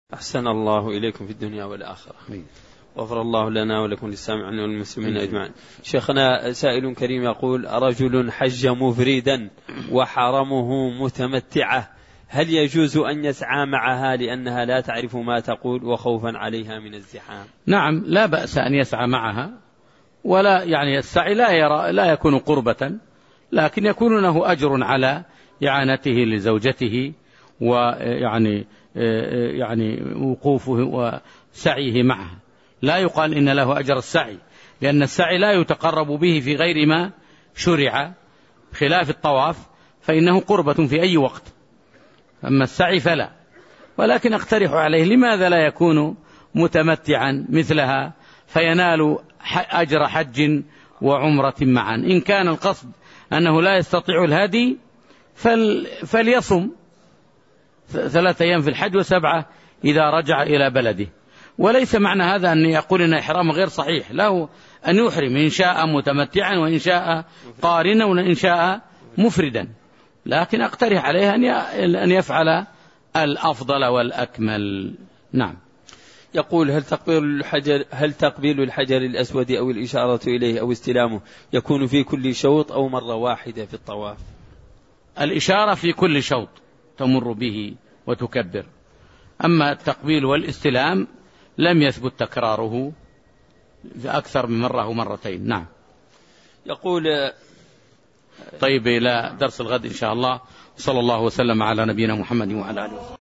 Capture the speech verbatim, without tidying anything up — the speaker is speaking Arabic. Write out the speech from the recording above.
أحسن الله إليكم في الدنيا والآخرة، وغفر الله لنا ولكم للسامعين والمسلمين أجمعين. شيخنا سائل كريم يقول: رجل حج مفردا وحرمه متمتعة، هل يجوز أن يسعى معها لأنها لا تعرف ما تقول وخوفا عليها من الزحام؟ نعم، لا بأس أن يسعى معها، ولا يعني السعي لا يرى لا يكون قربة، لكن يكون له أجر على إعانته لزوجته ويعني يعني وقوفه وسعيه معها. لا يقال إن له أجر السعي، لأن السعي لا يتقرب به في غير ما شرع، خلاف الطواف فإنه قربة في أي وقت، أما السعي فلا. ولكن أقترح عليه لماذا لا يكون متمتعا مثلها فينال أجر حج وعمرة معا؟ إن كان القصد أنه لا يستطيع الهدي فليصم ثلاثة أيام في الحج وسبعة إذا رجع إلى بلده. وليس معنى هذا أن يقول أن إحرام غير صحيح، له أن يحرم إن شاء متمتعا وإن شاء قارنا وإن شاء مفردا، لكن أقترح عليه أن يفعل الأفضل والأكمل. نعم. يقول: هل تقبيل الحجر هل تقبيل الحجر الأسود أو الإشارة إليه أو استلامه يكون في كل شوط أو مرة واحدة في الطواف؟ الإشارة في كل شوط تمر به وتكبر، أما التقبيل والاستلام لم يثبت تكراره أكثر من مرة ومرتين. نعم. يقول: طيب، إلى درس الغد إن شاء الله، صلى الله وسلم على نبينا محمد وعلى آله وسلم.